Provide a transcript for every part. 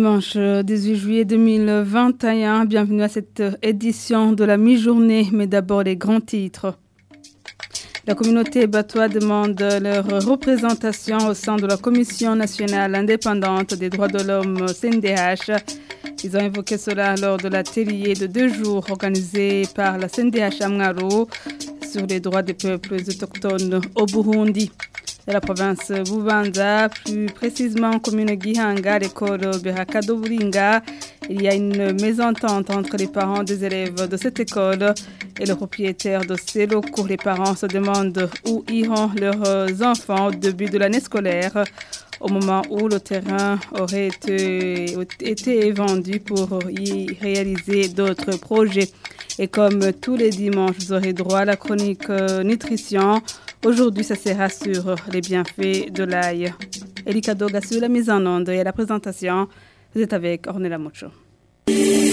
dimanche 18 juillet 2021. Bienvenue à cette édition de la mi-journée, mais d'abord les grands titres. La communauté batois demande leur représentation au sein de la Commission nationale indépendante des droits de l'homme CNDH. Ils ont évoqué cela lors de l'atelier de 2 jours organisé par la CNDH Amngaro sur les droits des peuples autochtones au Burundi. De la province Bubanza, plus précisément commune Gihanga, l'école Berakadoburinga, il y a une mésentente entre les parents des élèves de cette école et le propriétaire de ces locaux. Les parents se demandent où iront leurs enfants au début de l'année scolaire, au moment où le terrain aurait été vendu pour y réaliser d'autres projets. Et comme tous les dimanches, vous aurez droit à la chronique nutrition. Aujourd'hui, ça sera sur les bienfaits de l'ail. Elika Doga sur la mise en onde et à la présentation. Vous êtes avec Ornella Mocho. Vous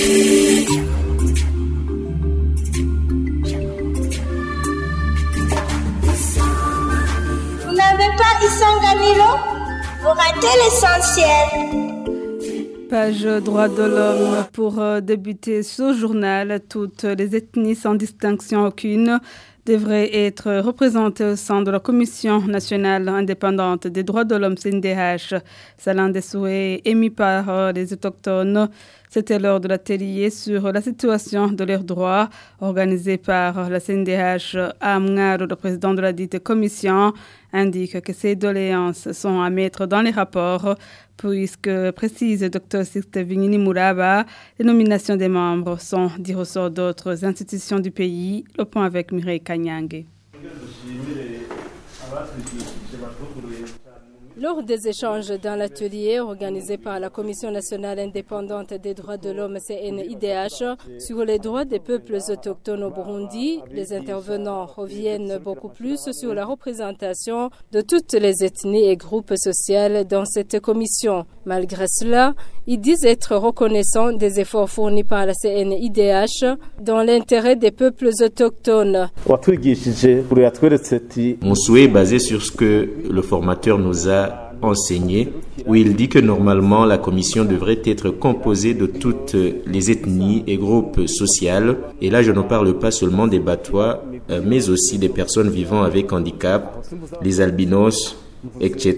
n'avez pas Isanganilo? Vous ratez l'essentiel. Page droits de l'homme pour débuter ce journal. Toutes les ethnies sans distinction aucune devraient être représentées au sein de la Commission nationale indépendante des droits de l'homme CNDH. C'est l'un des souhaits émis par les autochtones. C'était lors de l'atelier sur la situation de leurs droits organisé par la CNDH à Amngaro. Le président de la dite commission indique que ces doléances sont à mettre dans les rapports puisque, précise le Dr Sixte Vignini Muraba, les nominations des membres sont du ressort d'autres institutions du pays. Le point avec Mireille Kanyange. Lors des échanges dans l'atelier organisé par la Commission nationale indépendante des droits de l'homme CNIDH sur les droits des peuples autochtones au Burundi, les intervenants reviennent beaucoup plus sur la représentation de toutes les ethnies et groupes sociaux dans cette commission. Malgré cela, ils disent être reconnaissants des efforts fournis par la CNIDH dans l'intérêt des peuples autochtones. Mon souhait est basé sur ce que le formateur nous a enseigné, où il dit que normalement la commission devrait être composée de toutes les ethnies et groupes sociaux. Et là, je ne parle pas seulement des Batois, mais aussi des personnes vivant avec handicap, les albinos, etc.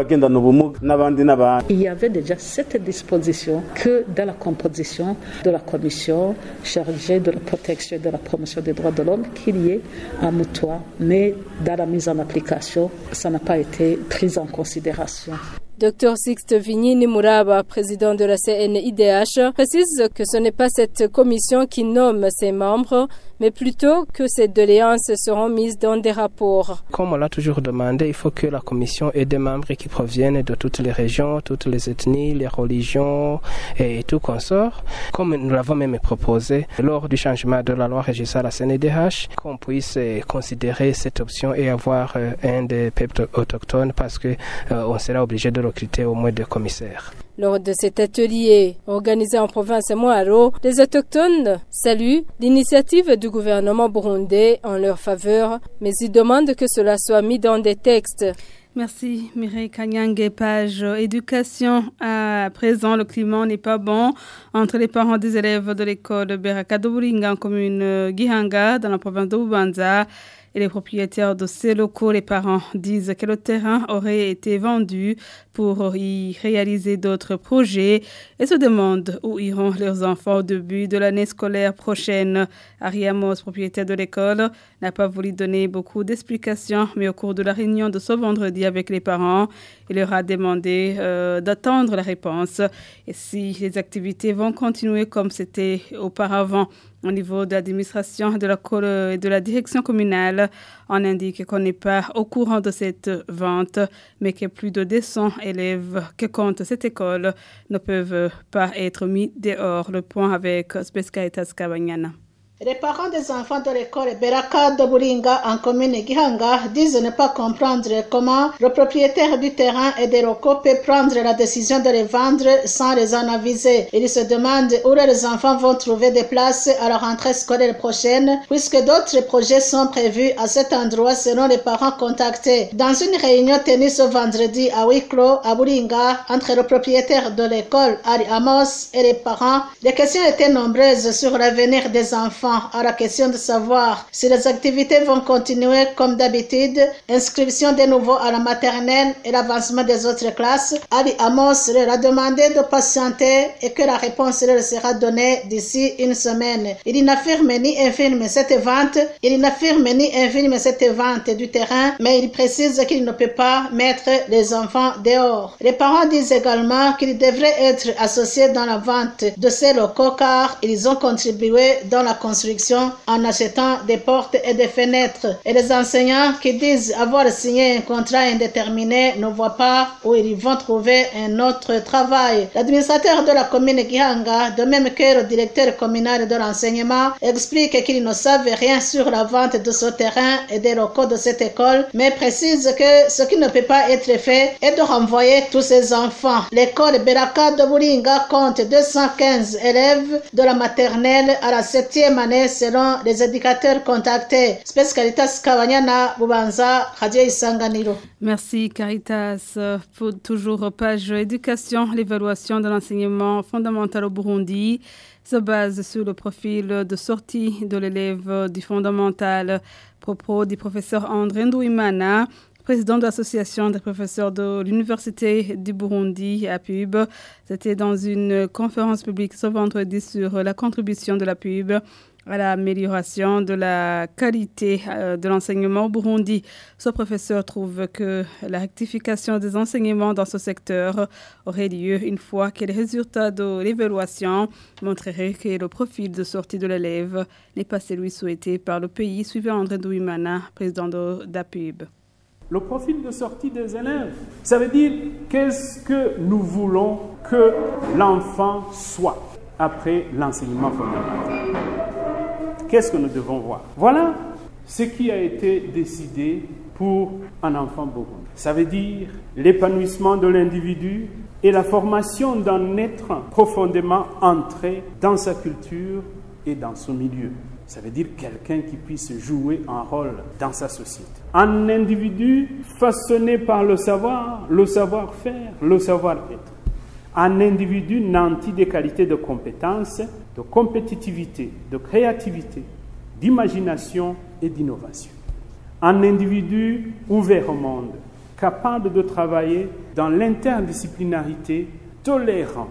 Il y avait déjà cette disposition que dans la composition de la commission chargée de la protection et de la promotion des droits de l'homme qu'il y ait un moutoir, mais dans la mise en application, ça n'a pas été pris en considération. Dr Sixte Vignini Muraba, président de la CNIDH, précise que ce n'est pas cette commission qui nomme ses membres, mais plutôt que ces doléances seront mises dans des rapports. Comme on l'a toujours demandé, il faut que la commission ait des membres qui proviennent de toutes les régions, toutes les ethnies, les religions et tout consort. Comme nous l'avons même proposé lors du changement de la loi régissant la CNDH, qu'on puisse considérer cette option et avoir un des peuples autochtones parce que on sera obligé de recruter au moins 2 commissaires. Lors de cet atelier organisé en province Mwaro, les autochtones saluent l'initiative du gouvernement burundais en leur faveur, mais ils demandent que cela soit mis dans des textes. Merci Mireille Kanyange. Page éducation. À présent, le climat n'est pas bon entre les parents des élèves de l'école Berakadoburinga en commune Gihanga dans la province de Bubanza et les propriétaires de ces locaux. Les parents disent que le terrain aurait été vendu pour y réaliser d'autres projets et se demandent où iront leurs enfants au début de l'année scolaire prochaine. Ariamos, propriétaire de l'école, n'a pas voulu donner beaucoup d'explications, mais au cours de la réunion de ce vendredi avec les parents, il leur a demandé d'attendre la réponse et si les activités vont continuer comme c'était auparavant. Au niveau de l'administration de et de la direction communale, on indique qu'on n'est pas au courant de cette vente, mais que plus de 200 élèves que compte cette école ne peuvent pas être mis dehors. Le point avec Spesca et Tascabanyana. Les parents des enfants de l'école Beraka de Buringa en commune Gihanga disent ne pas comprendre comment le propriétaire du terrain et des locaux peut prendre la décision de les vendre sans les en aviser. Ils se demandent où les enfants vont trouver des places à la rentrée scolaire prochaine puisque d'autres projets sont prévus à cet endroit selon les parents contactés. Dans une réunion tenue ce vendredi à huis clos à Buringa entre le propriétaire de l'école Ali Amos et les parents, les questions étaient nombreuses sur l'avenir des enfants. À la question de savoir si les activités vont continuer comme d'habitude, inscription des nouveaux à la maternelle et l'avancement des autres classes, Ali Amos leur a demandé de patienter et que la réponse leur sera donnée d'ici une semaine. Il n'affirme ni infirme cette vente du terrain, mais il précise qu'il ne peut pas mettre les enfants dehors. Les parents disent également qu'ils devraient être associés dans la vente de ces locaux car ils ont contribué dans la construction en achetant des portes et des fenêtres. Et les enseignants qui disent avoir signé un contrat indéterminé ne voient pas où ils vont trouver un autre travail. L'administrateur de la commune Gihanga, de même que le directeur communal de l'enseignement, explique qu'ils ne savent rien sur la vente de ce terrain et des locaux de cette école, mais précise que ce qui ne peut pas être fait est de renvoyer tous ces enfants. L'école Beraka de Buringa compte 215 élèves de la maternelle à la 7e année selon les éducateurs contactés. Space Caritas Kabanyana, Bubanza, Radio Isanganiro. Merci Caritas. Pour toujours page éducation, l'évaluation de l'enseignement fondamental au Burundi se base sur le profil de sortie de l'élève du fondamental. Propos du professeur André Ndouimana, président de l'association des professeurs de l'Université du Burundi à PUB. C'était dans une conférence publique ce vendredi sur la contribution de la PUB à l'amélioration de la qualité de l'enseignement au Burundi. Ce professeur trouve que la rectification des enseignements dans ce secteur aurait lieu une fois que les résultats de l'évaluation montreraient que le profil de sortie de l'élève n'est pas celui souhaité par le pays, suivant André Ndouimana, président de l'APUB. Le profil de sortie des élèves, ça veut dire qu'est-ce que nous voulons que l'enfant soit après l'enseignement fondamental. Qu'est-ce que nous devons voir? Voilà ce qui a été décidé pour un enfant burundais. Ça veut dire l'épanouissement de l'individu et la formation d'un être profondément ancré dans sa culture et dans son milieu. Ça veut dire quelqu'un qui puisse jouer un rôle dans sa société. Un individu façonné par le savoir, le savoir-faire, le savoir-être. Un individu nanti des qualités de compétences, de compétitivité, de créativité, d'imagination et d'innovation. Un individu ouvert au monde, capable de travailler dans l'interdisciplinarité, tolérant,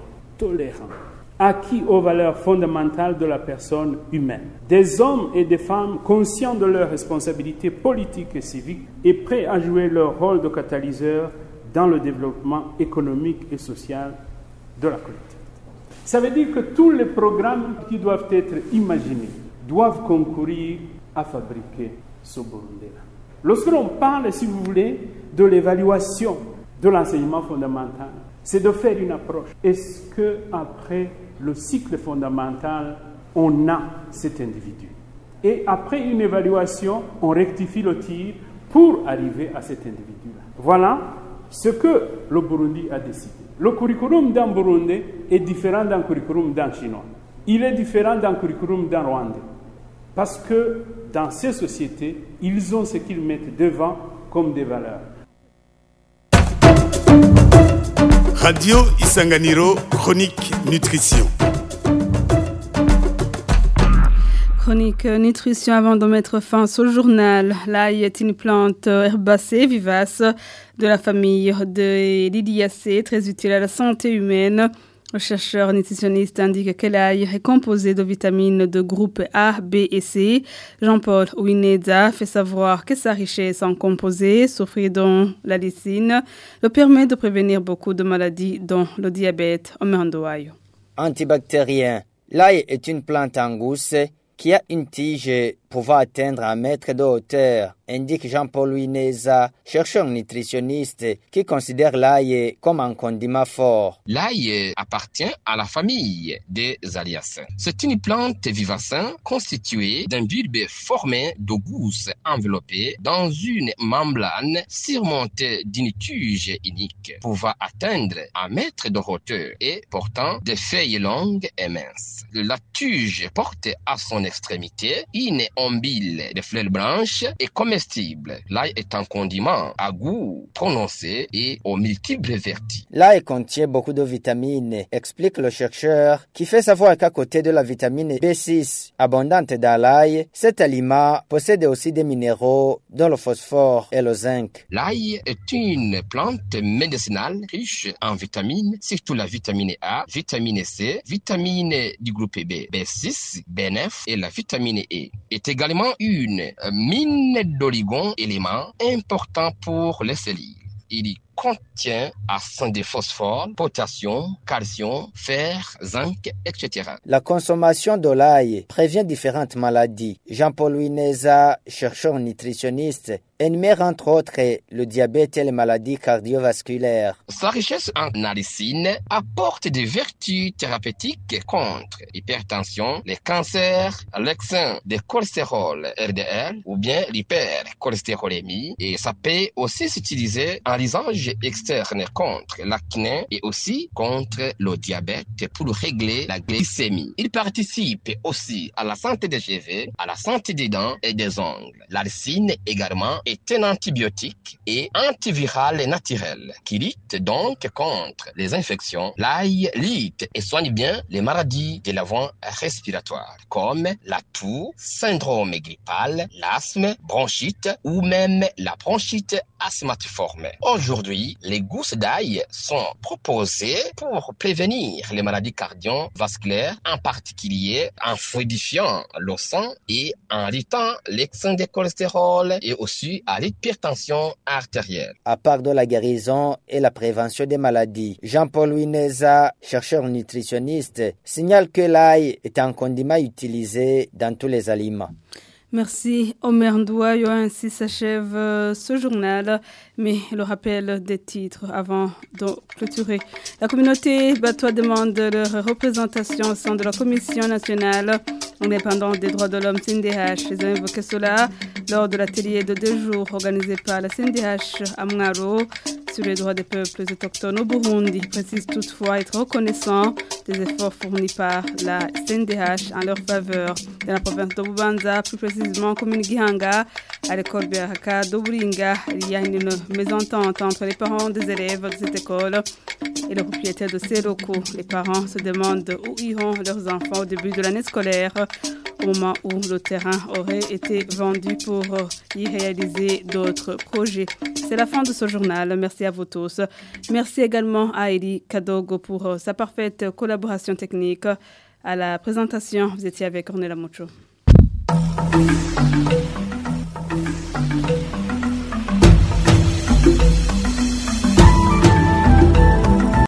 acquis aux valeurs fondamentales de la personne humaine. Des hommes et des femmes conscients de leurs responsabilités politiques et civiques et prêts à jouer leur rôle de catalyseur dans le développement économique et social de la collectivité. Ça veut dire que tous les programmes qui doivent être imaginés doivent concourir à fabriquer ce Burundi-là. Lorsque l'on parle, si vous voulez, de l'évaluation de l'enseignement fondamental, c'est de faire une approche. Est-ce qu'après le cycle fondamental, on a cet individu? Et après une évaluation, on rectifie le tir pour arriver à cet individu-là. Voilà ce que le Burundi a décidé. Le curriculum d'un Burundais est différent d'un curriculum d'un Chinois. Il est différent d'un curriculum d'un Rwandais. Parce que dans ces sociétés, ils ont ce qu'ils mettent devant comme des valeurs. Radio Isanganiro, chronique nutrition. Chronique nutrition avant de mettre fin au journal. L'ail est une plante herbacée vivace de la famille de Liliacées, très utile à la santé humaine. Le chercheur nutritionniste indique que l'ail est composé de vitamines de groupe A, B et C. Jean-Paul Ouineda fait savoir que sa richesse en composés, souffrant dont la lysine, le permet de prévenir beaucoup de maladies, dont le diabète au Mandoayo. Antibactérien. L'ail est une plante angousse qui a une tige pouvant atteindre 1 mètre de hauteur indique Jean-Paul Wineza, chercheur nutritionniste qui considère l'ail comme un condiment fort. L'ail appartient à la famille des Aliacées. C'est une plante vivace constituée d'un bulbe formé de gousses enveloppées dans une membrane surmontée d'une tige unique, pouvant atteindre 1 mètre de hauteur et portant des feuilles longues et minces. La tige porte à son extrémité une ombile de fleurs blanches et comestibles. L'ail est un condiment à goût prononcé et aux multiples vertus. L'ail contient beaucoup de vitamines, explique le chercheur, qui fait savoir qu'à côté de la vitamine B6 abondante dans l'ail, cet aliment possède aussi des minéraux dont le phosphore et le zinc. L'ail est une plante médicinale riche en vitamines, surtout la vitamine A, vitamine C, vitamine du groupe B, B6, B9 et la vitamine E. Est également une mine d'oligo-éléments importants pour les cellules. Il contient des phosphore, potassium, calcium, fer, zinc, etc. La consommation de l'ail prévient différentes maladies. Jean-Paul Wineza, chercheur nutritionniste, énumère entre autres le diabète et les maladies cardiovasculaires. Sa richesse en allicine apporte des vertus thérapeutiques contre l'hypertension, les cancers, l'excès de cholestérol LDL ou bien l'hypercholestérolémie, et ça peut aussi s'utiliser en lisage externe contre l'acné et aussi contre le diabète pour régler la glycémie. Il participe aussi à la santé des cheveux, à la santé des dents et des ongles. L'allicine également est un antibiotique et antiviral naturel qui lutte donc contre les infections. L'ail lutte et soigne bien les maladies de la voie respiratoire comme la toux, syndrome grippal, l'asthme, bronchite ou même la bronchite asthmatiforme. Aujourd'hui, les gousses d'ail sont proposées pour prévenir les maladies cardiovasculaires, en particulier en fluidifiant le sang et en luttant l'excès de cholestérol et aussi à l'hypertension artérielle. À part de la guérison et la prévention des maladies, Jean-Paul Wineza, chercheur nutritionniste, signale que l'ail est un condiment utilisé dans tous les aliments. Merci Omer Ndouayo. Ainsi s'achève ce journal, mais le rappel des titres avant de clôturer. La communauté Batois demande leur représentation au sein de la Commission nationale indépendante des droits de l'homme CNDH. Ils ont évoqué cela lors de l'atelier de 2 jours organisé par la CNDH à Mwaro sur les droits des peuples autochtones au Burundi. Ils précisent toutefois être reconnaissants des efforts fournis par la CNDH en leur faveur. Dans la province de Bubanza, plus précisément commune Gihanga, à l'école Beraka d'Oburinga, il y a une mésentente entre les parents des élèves de cette école et le propriétaire de ces locaux. Les parents se demandent où iront leurs enfants au début de l'année scolaire, au moment où le terrain aurait été vendu pour y réaliser d'autres projets. C'est la fin de ce journal. Merci à vous tous. Merci également à Eli Kadogo pour sa parfaite collaboration technique. À la présentation, vous étiez avec Ornella Mocho.